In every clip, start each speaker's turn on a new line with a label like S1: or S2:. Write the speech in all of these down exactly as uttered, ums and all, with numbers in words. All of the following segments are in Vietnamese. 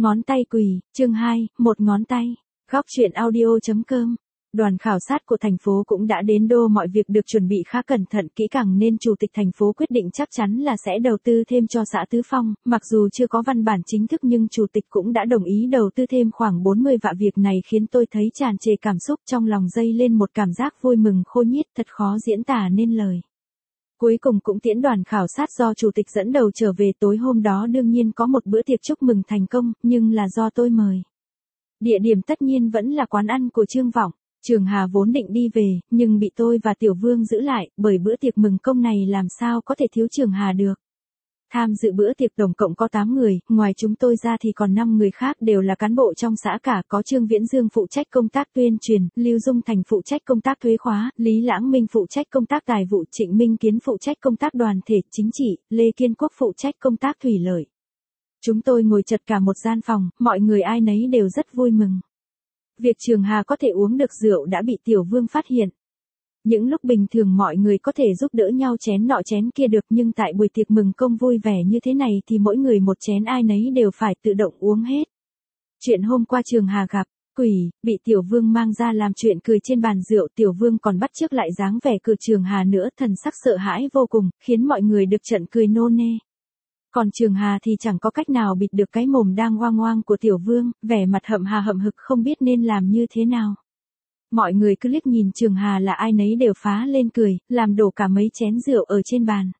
S1: Ngón tay quỷ, chương hai, một ngón tay. Góc truyện audio.com. Đoàn khảo sát của thành phố cũng đã đến đô, mọi việc được chuẩn bị khá cẩn thận kỹ càng nên chủ tịch thành phố quyết định chắc chắn là sẽ đầu tư thêm cho xã Tứ Phong, mặc dù chưa có văn bản chính thức nhưng chủ tịch cũng đã đồng ý đầu tư thêm khoảng bốn mươi vạn. Việc này khiến tôi thấy tràn trề cảm xúc, trong lòng dâng lên một cảm giác vui mừng khôn nhiết, thật khó diễn tả nên lời. Cuối cùng cũng tiễn đoàn khảo sát do chủ tịch dẫn đầu trở về. Tối hôm đó đương nhiên có một bữa tiệc chúc mừng thành công, nhưng là do tôi mời. Địa điểm tất nhiên vẫn là quán ăn của Trương Vọng. Trường Hà vốn định đi về, nhưng bị tôi và Tiểu Vương giữ lại, bởi bữa tiệc mừng công này làm sao có thể thiếu Trường Hà được. Tham dự bữa tiệc tổng cộng có tám người, ngoài chúng tôi ra thì còn năm người khác đều là cán bộ trong xã cả, có Trương Viễn Dương phụ trách công tác tuyên truyền, Lưu Dung Thành phụ trách công tác thuế khóa, Lý Lãng Minh phụ trách công tác tài vụ, Trịnh Minh Kiến phụ trách công tác đoàn thể chính trị, Lê Kiên Quốc phụ trách công tác thủy lợi. Chúng tôi ngồi chật cả một gian phòng, mọi người ai nấy đều rất vui mừng. Việc Trường Hà có thể uống được rượu đã bị Tiểu Vương phát hiện. Những lúc bình thường mọi người có thể giúp đỡ nhau chén nọ chén kia được, nhưng tại buổi tiệc mừng công vui vẻ như thế này thì mỗi người một chén, ai nấy đều phải tự động uống hết. Chuyện hôm qua Trường Hà gặp quỷ, bị Tiểu Vương mang ra làm chuyện cười trên bàn rượu, Tiểu Vương còn bắt chước lại dáng vẻ cười Trường Hà nữa, thần sắc sợ hãi vô cùng, khiến mọi người được trận cười nô nê. Còn Trường Hà thì chẳng có cách nào bịt được cái mồm đang oang oang của Tiểu Vương, vẻ mặt hậm hà hậm hực không biết nên làm như thế nào. Mọi người cứ liếc nhìn Trường Hà là ai nấy đều phá lên cười, làm đổ cả mấy chén rượu ở trên bàn.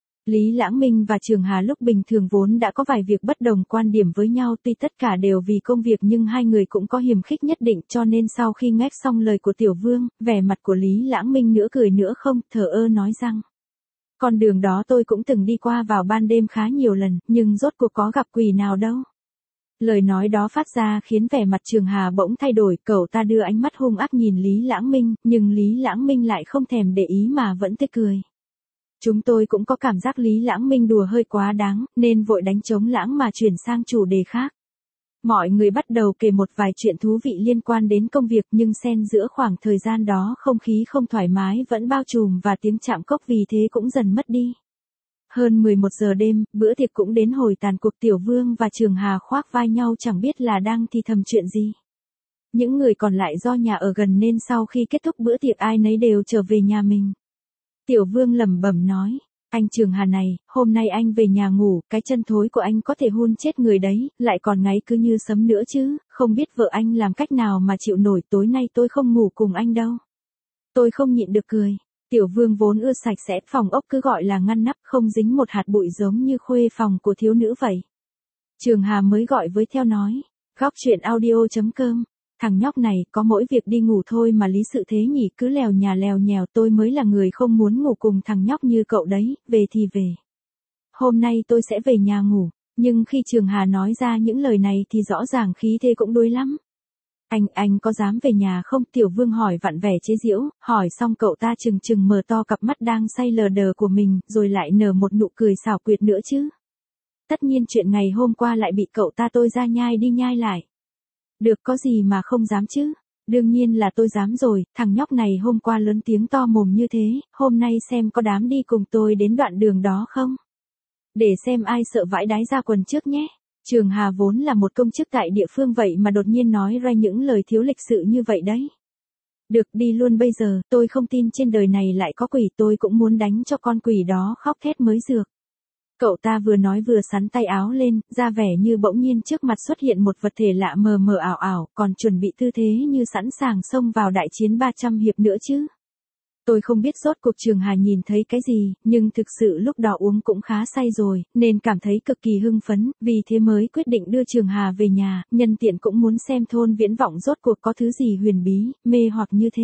S1: Lý Lãng Minh và Trường Hà lúc bình thường vốn đã có vài việc bất đồng quan điểm với nhau, tuy tất cả đều vì công việc nhưng hai người cũng có hiềm khích nhất định, cho nên sau khi ngép xong lời của Tiểu Vương, vẻ mặt của Lý Lãng Minh nửa cười nửa không, thờ ơ nói rằng: con đường đó tôi cũng từng đi qua vào ban đêm khá nhiều lần, nhưng rốt cuộc có gặp quỷ nào đâu. Lời nói đó phát ra khiến vẻ mặt Trường Hà bỗng thay đổi, cậu ta đưa ánh mắt hung ác nhìn Lý Lãng Minh, nhưng Lý Lãng Minh lại không thèm để ý mà vẫn tươi cười. Chúng tôi cũng có cảm giác Lý Lãng Minh đùa hơi quá đáng, nên vội đánh trống lãng mà chuyển sang chủ đề khác. Mọi người bắt đầu kể một vài chuyện thú vị liên quan đến công việc, nhưng xen giữa khoảng thời gian đó không khí không thoải mái vẫn bao trùm và tiếng chạm cốc vì thế cũng dần mất đi. Hơn mười một giờ đêm, bữa tiệc cũng đến hồi tàn cuộc. Tiểu Vương và Trường Hà khoác vai nhau chẳng biết là đang thì thầm chuyện gì. Những người còn lại do nhà ở gần nên sau khi kết thúc bữa tiệc ai nấy đều trở về nhà mình. Tiểu Vương lẩm bẩm nói: anh Trường Hà này, hôm nay anh về nhà ngủ, cái chân thối của anh có thể hun chết người đấy, lại còn ngáy cứ như sấm nữa chứ, không biết vợ anh làm cách nào mà chịu nổi, tối nay tôi không ngủ cùng anh đâu. Tôi không nhịn được cười. Tiểu Vương vốn ưa sạch sẽ, phòng ốc cứ gọi là ngăn nắp, không dính một hạt bụi giống như khuê phòng của thiếu nữ vậy. Trường Hà mới gọi với theo nói: góc truyện audio.com. Thằng nhóc này, có mỗi việc đi ngủ thôi mà lý sự thế nhỉ, cứ lèo nhà lèo nhèo, tôi mới là người không muốn ngủ cùng thằng nhóc như cậu đấy, về thì về. Hôm nay tôi sẽ về nhà ngủ, nhưng khi Trường Hà nói ra những lời này thì rõ ràng khí thế cũng đuối lắm. Anh, anh có dám về nhà không? Tiểu Vương hỏi vặn vẻ chế giễu, hỏi xong cậu ta trừng trừng mở to cặp mắt đang say lờ đờ của mình, rồi lại nở một nụ cười xảo quyệt nữa chứ. Tất nhiên chuyện ngày hôm qua lại bị cậu ta tôi ra nhai đi nhai lại. Được, có gì mà không dám chứ? Đương nhiên là tôi dám rồi, thằng nhóc này hôm qua lớn tiếng to mồm như thế, hôm nay xem có dám đi cùng tôi đến đoạn đường đó không? Để xem ai sợ vãi đái ra quần trước nhé. Trường Hà vốn là một công chức tại địa phương vậy mà đột nhiên nói ra những lời thiếu lịch sự như vậy đấy. Được, đi luôn bây giờ, tôi không tin trên đời này lại có quỷ, tôi cũng muốn đánh cho con quỷ đó khóc thét mới dược. Cậu ta vừa nói vừa xắn tay áo lên, ra vẻ như bỗng nhiên trước mặt xuất hiện một vật thể lạ mờ mờ ảo ảo, còn chuẩn bị tư thế như sẵn sàng xông vào đại chiến ba trăm hiệp nữa chứ. Tôi không biết rốt cuộc Trường Hà nhìn thấy cái gì, nhưng thực sự lúc đó uống cũng khá say rồi, nên cảm thấy cực kỳ hưng phấn, vì thế mới quyết định đưa Trường Hà về nhà, nhân tiện cũng muốn xem thôn Viễn Vọng rốt cuộc có thứ gì huyền bí, mê hoặc như thế.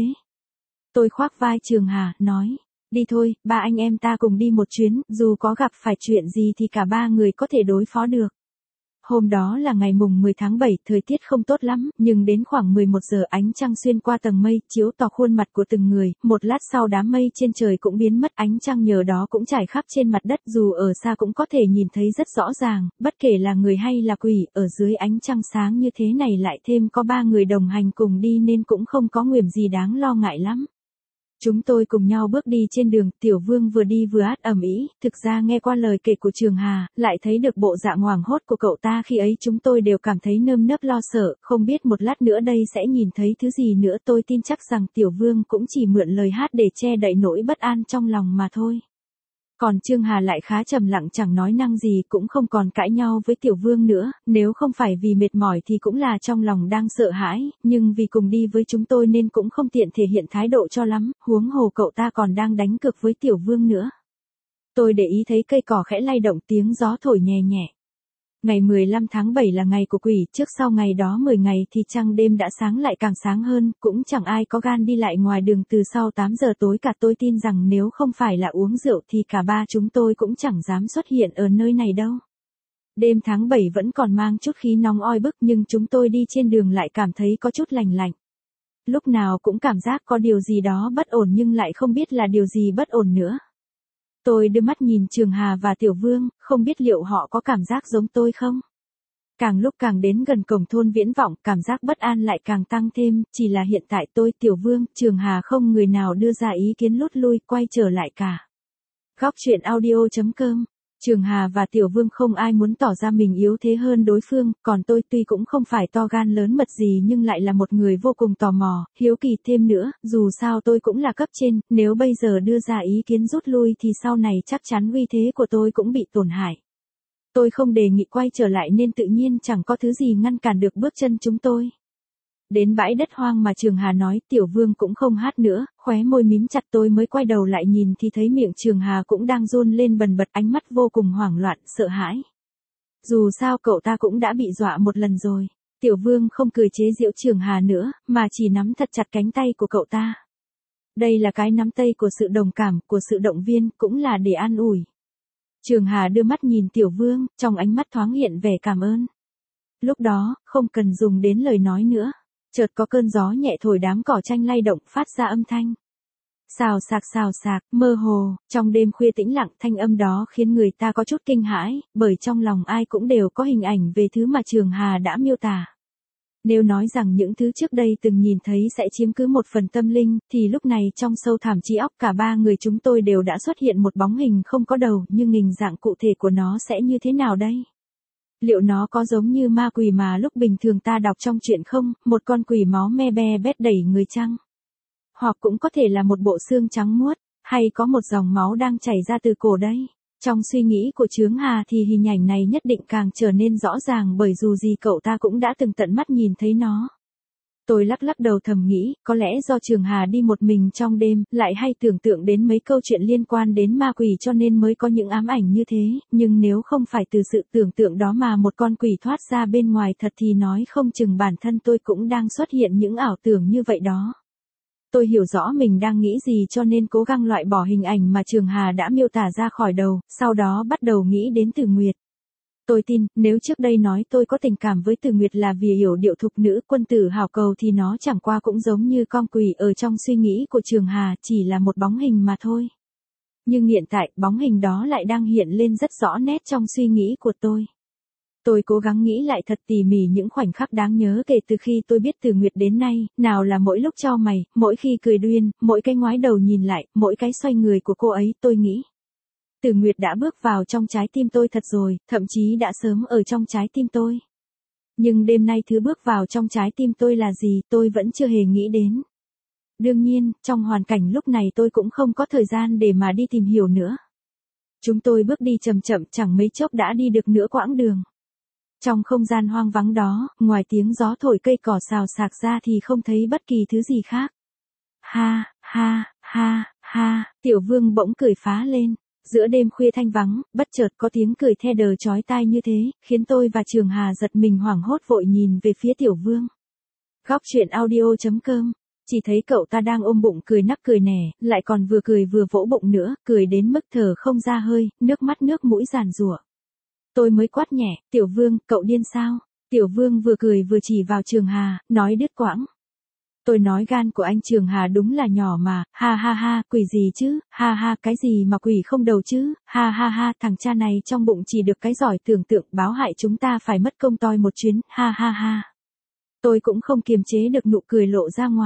S1: Tôi khoác vai Trường Hà, nói: đi thôi, ba anh em ta cùng đi một chuyến, dù có gặp phải chuyện gì thì cả ba người có thể đối phó được. Hôm đó là ngày mùng mười tháng bảy, thời tiết không tốt lắm, nhưng đến khoảng mười một giờ ánh trăng xuyên qua tầng mây, chiếu tỏ khuôn mặt của từng người, một lát sau đám mây trên trời cũng biến mất, ánh trăng nhờ đó cũng trải khắp trên mặt đất, dù ở xa cũng có thể nhìn thấy rất rõ ràng, bất kể là người hay là quỷ, ở dưới ánh trăng sáng như thế này lại thêm có ba người đồng hành cùng đi nên cũng không có nguy hiểm gì đáng lo ngại lắm. Chúng tôi cùng nhau bước đi trên đường, Tiểu Vương vừa đi vừa át ầm ĩ, thực ra nghe qua lời kể của Trường Hà, lại thấy được bộ dạng hoảng hốt của cậu ta khi ấy chúng tôi đều cảm thấy nơm nớp lo sợ, không biết một lát nữa đây sẽ nhìn thấy thứ gì nữa. Tôi tin chắc rằng Tiểu Vương cũng chỉ mượn lời hát để che đậy nỗi bất an trong lòng mà thôi. Còn Trương Hà lại khá trầm lặng chẳng nói năng gì, cũng không còn cãi nhau với Tiểu Vương nữa, nếu không phải vì mệt mỏi thì cũng là trong lòng đang sợ hãi, nhưng vì cùng đi với chúng tôi nên cũng không tiện thể hiện thái độ cho lắm, huống hồ cậu ta còn đang đánh cược với Tiểu Vương nữa. Tôi để ý thấy cây cỏ khẽ lay động, tiếng gió thổi nhẹ nhẹ. Ngày mười lăm tháng bảy là ngày của quỷ, trước sau ngày đó mười ngày thì trăng đêm đã sáng lại càng sáng hơn, cũng chẳng ai có gan đi lại ngoài đường từ sau tám giờ tối cả. Tôi tin rằng nếu không phải là uống rượu thì cả ba chúng tôi cũng chẳng dám xuất hiện ở nơi này đâu. Đêm tháng bảy vẫn còn mang chút khí nóng oi bức nhưng chúng tôi đi trên đường lại cảm thấy có chút lành lạnh. Lúc nào cũng cảm giác có điều gì đó bất ổn nhưng lại không biết là điều gì bất ổn nữa. Tôi đưa mắt nhìn Trường Hà và Tiểu Vương, không biết liệu họ có cảm giác giống tôi không? Càng lúc càng đến gần cổng thôn Viễn Vọng, cảm giác bất an lại càng tăng thêm, chỉ là hiện tại tôi, Tiểu Vương, Trường Hà không người nào đưa ra ý kiến rút lui, quay trở lại cả. Góc truyện audio chấm com. Trường Hà và Tiểu Vương không ai muốn tỏ ra mình yếu thế hơn đối phương, còn tôi tuy cũng không phải to gan lớn mật gì nhưng lại là một người vô cùng tò mò, hiếu kỳ thêm nữa, dù sao tôi cũng là cấp trên, nếu bây giờ đưa ra ý kiến rút lui thì sau này chắc chắn uy thế của tôi cũng bị tổn hại. Tôi không đề nghị quay trở lại nên tự nhiên chẳng có thứ gì ngăn cản được bước chân chúng tôi. Đến bãi đất hoang mà Trường Hà nói, Tiểu Vương cũng không hát nữa, khóe môi mím chặt. Tôi mới quay đầu lại nhìn thì thấy miệng Trường Hà cũng đang run lên bần bật, ánh mắt vô cùng hoảng loạn, sợ hãi. Dù sao cậu ta cũng đã bị dọa một lần rồi. Tiểu Vương không cười chế giễu Trường Hà nữa, mà chỉ nắm thật chặt cánh tay của cậu ta. Đây là cái nắm tay của sự đồng cảm, của sự động viên, cũng là để an ủi. Trường Hà đưa mắt nhìn Tiểu Vương, trong ánh mắt thoáng hiện vẻ cảm ơn. Lúc đó, không cần dùng đến lời nói nữa. Chợt có cơn gió nhẹ thổi, đám cỏ tranh lay động, phát ra âm thanh. Xào xạc xào xạc, mơ hồ, trong đêm khuya tĩnh lặng, thanh âm đó khiến người ta có chút kinh hãi, bởi trong lòng ai cũng đều có hình ảnh về thứ mà Trường Hà đã miêu tả. Nếu nói rằng những thứ trước đây từng nhìn thấy sẽ chiếm cứ một phần tâm linh, thì lúc này trong sâu thẳm trí óc cả ba người chúng tôi đều đã xuất hiện một bóng hình không có đầu, nhưng hình dạng cụ thể của nó sẽ như thế nào đây? Liệu nó có giống như ma quỷ mà lúc bình thường ta đọc trong truyện không, một con quỷ máu me be bét đẩy người chăng? Hoặc cũng có thể là một bộ xương trắng muốt, hay có một dòng máu đang chảy ra từ cổ đây? Trong suy nghĩ của Chướng Hà thì hình ảnh này nhất định càng trở nên rõ ràng, bởi dù gì cậu ta cũng đã từng tận mắt nhìn thấy nó. Tôi lắc lắc đầu thầm nghĩ, có lẽ do Trường Hà đi một mình trong đêm, lại hay tưởng tượng đến mấy câu chuyện liên quan đến ma quỷ cho nên mới có những ám ảnh như thế, nhưng nếu không phải từ sự tưởng tượng đó mà một con quỷ thoát ra bên ngoài thật thì nói không chừng bản thân tôi cũng đang xuất hiện những ảo tưởng như vậy đó. Tôi hiểu rõ mình đang nghĩ gì cho nên cố gắng loại bỏ hình ảnh mà Trường Hà đã miêu tả ra khỏi đầu, sau đó bắt đầu nghĩ đến Từ Nguyệt. Tôi tin, nếu trước đây nói tôi có tình cảm với Từ Nguyệt là vì hiểu điệu thục nữ quân tử hảo cầu thì nó chẳng qua cũng giống như con quỷ ở trong suy nghĩ của Trường Hà, chỉ là một bóng hình mà thôi. Nhưng hiện tại, bóng hình đó lại đang hiện lên rất rõ nét trong suy nghĩ của tôi. Tôi cố gắng nghĩ lại thật tỉ mỉ những khoảnh khắc đáng nhớ kể từ khi tôi biết Từ Nguyệt đến nay, nào là mỗi lúc chau mày, mỗi khi cười đuyên, mỗi cái ngoái đầu nhìn lại, mỗi cái xoay người của cô ấy, tôi nghĩ. Từ Nguyệt đã bước vào trong trái tim tôi thật rồi, thậm chí đã sớm ở trong trái tim tôi. Nhưng đêm nay thứ bước vào trong trái tim tôi là gì tôi vẫn chưa hề nghĩ đến. Đương nhiên, trong hoàn cảnh lúc này tôi cũng không có thời gian để mà đi tìm hiểu nữa. Chúng tôi bước đi chậm chậm, chẳng mấy chốc đã đi được nửa quãng đường. Trong không gian hoang vắng đó, ngoài tiếng gió thổi cây cỏ xào xạc ra thì không thấy bất kỳ thứ gì khác. Ha, ha, ha, ha, Tiểu Vương bỗng cười phá lên. Giữa đêm khuya thanh vắng, bất chợt có tiếng cười the đờ chói tai như thế, khiến tôi và Trường Hà giật mình hoảng hốt vội nhìn về phía Tiểu Vương. Góc truyện audio chấm com. Chỉ thấy cậu ta đang ôm bụng cười nắc cười nẻ, lại còn vừa cười vừa vỗ bụng nữa, cười đến mức thở không ra hơi, nước mắt nước mũi giàn giụa. Tôi mới quát nhẹ, Tiểu Vương, cậu điên sao? Tiểu Vương vừa cười vừa chỉ vào Trường Hà, nói đứt quãng. Tôi nói gan của anh Trường Hà đúng là nhỏ mà, ha ha ha, quỷ gì chứ, ha ha, cái gì mà quỷ không đầu chứ, ha ha ha, thằng cha này trong bụng chỉ được cái giỏi tưởng tượng, báo hại chúng ta phải mất công toi một chuyến, ha ha ha. Tôi cũng không kiềm chế được nụ cười lộ ra ngoài.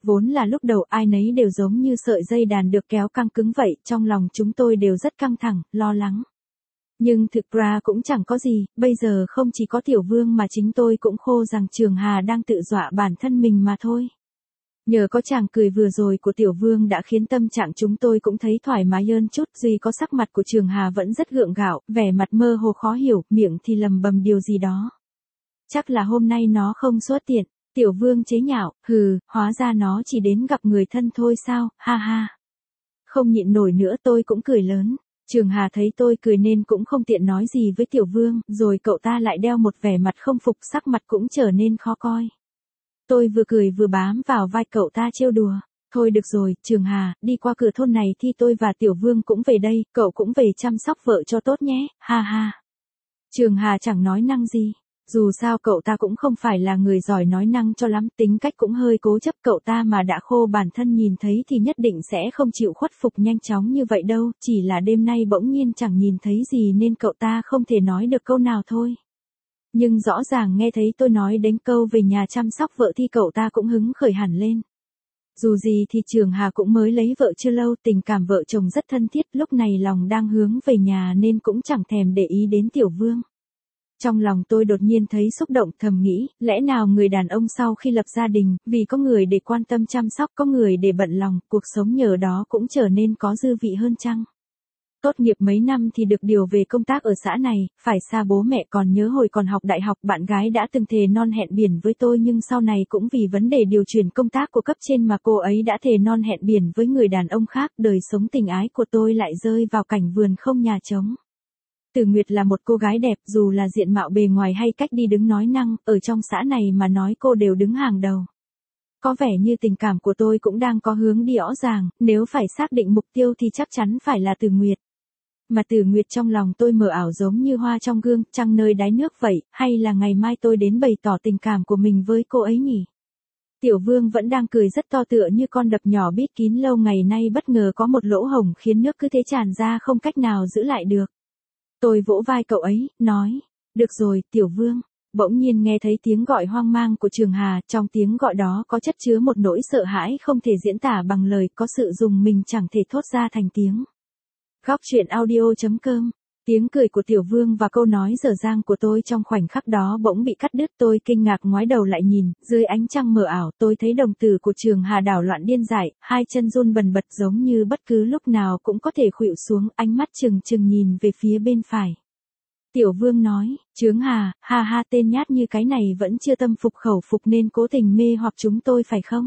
S1: vốn là lúc đầu ai nấy đều giống như sợi dây đàn được kéo căng cứng vậy, trong lòng chúng tôi đều rất căng thẳng, lo lắng. Nhưng thực ra cũng chẳng có gì, bây giờ không chỉ có Tiểu Vương mà chính tôi cũng khô rằng Trường Hà đang tự dọa bản thân mình mà thôi. Nhờ có chàng cười vừa rồi của Tiểu Vương đã khiến tâm trạng chúng tôi cũng thấy thoải mái hơn chút, duy có sắc mặt của Trường Hà vẫn rất gượng gạo, vẻ mặt mơ hồ khó hiểu, miệng thì lầm bầm điều gì đó. Chắc là hôm nay nó không xuất tiện. Tiểu Vương chế nhạo, hừ, hóa ra nó chỉ đến gặp người thân thôi sao, ha ha. Không nhịn nổi nữa tôi cũng cười lớn. Trường Hà thấy tôi cười nên cũng không tiện nói gì với Tiểu Vương, rồi cậu ta lại đeo một vẻ mặt không phục, sắc mặt cũng trở nên khó coi. Tôi vừa cười vừa bám vào vai cậu ta trêu đùa. Thôi được rồi, Trường Hà, đi qua cửa thôn này thì tôi và Tiểu Vương cũng về đây, cậu cũng về chăm sóc vợ cho tốt nhé, ha ha. Trường Hà chẳng nói năng gì. Dù sao cậu ta cũng không phải là người giỏi nói năng cho lắm, tính cách cũng hơi cố chấp, cậu ta mà đã khô bản thân nhìn thấy thì nhất định sẽ không chịu khuất phục nhanh chóng như vậy đâu, chỉ là đêm nay bỗng nhiên chẳng nhìn thấy gì nên cậu ta không thể nói được câu nào thôi. Nhưng rõ ràng nghe thấy tôi nói đến câu về nhà chăm sóc vợ thì cậu ta cũng hứng khởi hẳn lên. Dù gì thì Trường Hà cũng mới lấy vợ chưa lâu, tình cảm vợ chồng rất thân thiết, lúc này lòng đang hướng về nhà nên cũng chẳng thèm để ý đến Tiểu Vương. Trong lòng tôi đột nhiên thấy xúc động, thầm nghĩ, lẽ nào người đàn ông sau khi lập gia đình, vì có người để quan tâm chăm sóc, có người để bận lòng, cuộc sống nhờ đó cũng trở nên có dư vị hơn chăng? Tốt nghiệp mấy năm thì được điều về công tác ở xã này, phải xa bố mẹ, còn nhớ hồi còn học đại học bạn gái đã từng thề non hẹn biển với tôi, nhưng sau này cũng vì vấn đề điều chuyển công tác của cấp trên mà cô ấy đã thề non hẹn biển với người đàn ông khác, đời sống tình ái của tôi lại rơi vào cảnh vườn không nhà trống. Từ Nguyệt là một cô gái đẹp, dù là diện mạo bề ngoài hay cách đi đứng nói năng, ở trong xã này mà nói cô đều đứng hàng đầu. Có vẻ như tình cảm của tôi cũng đang có hướng đi rõ ràng, nếu phải xác định mục tiêu thì chắc chắn phải là Từ Nguyệt. Mà Từ Nguyệt trong lòng tôi mờ ảo giống như hoa trong gương, trăng nơi đáy nước vậy, hay là ngày mai tôi đến bày tỏ tình cảm của mình với cô ấy nhỉ? Tiểu Vương vẫn đang cười rất to tựa như con đập nhỏ bít kín, lâu ngày nay bất ngờ có một lỗ hổng khiến nước cứ thế tràn ra không cách nào giữ lại được. Tôi vỗ vai cậu ấy, nói, được rồi, Tiểu Vương. Bỗng nhiên nghe thấy tiếng gọi hoang mang của Trường Hà, trong tiếng gọi đó có chất chứa một nỗi sợ hãi không thể diễn tả bằng lời, có sự rùng mình chẳng thể thốt ra thành tiếng. Góc truyện audio chấm com. Tiếng cười của Tiểu Vương và câu nói dở dang của tôi trong khoảnh khắc đó bỗng bị cắt đứt, tôi kinh ngạc ngoái đầu lại nhìn, dưới ánh trăng mờ ảo tôi thấy đồng tử của Trường Hà đảo loạn điên dại, hai chân run bần bật giống như bất cứ lúc nào cũng có thể khuỵu xuống, ánh mắt trừng trừng nhìn về phía bên phải. Tiểu Vương nói, Chướng Hà, ha ha, tên nhát như cái này vẫn chưa tâm phục khẩu phục nên cố tình mê hoặc chúng tôi phải không?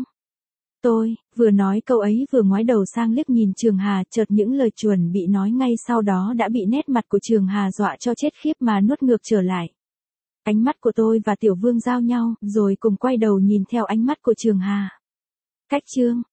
S1: Tôi, vừa nói câu ấy vừa ngoái đầu sang liếc nhìn Trường Hà, chợt những lời chuẩn bị nói ngay sau đó đã bị nét mặt của Trường Hà dọa cho chết khiếp mà nuốt ngược trở lại. Ánh mắt của tôi và Tiểu Vương giao nhau, rồi cùng quay đầu nhìn theo ánh mắt của Trường Hà. Cách chương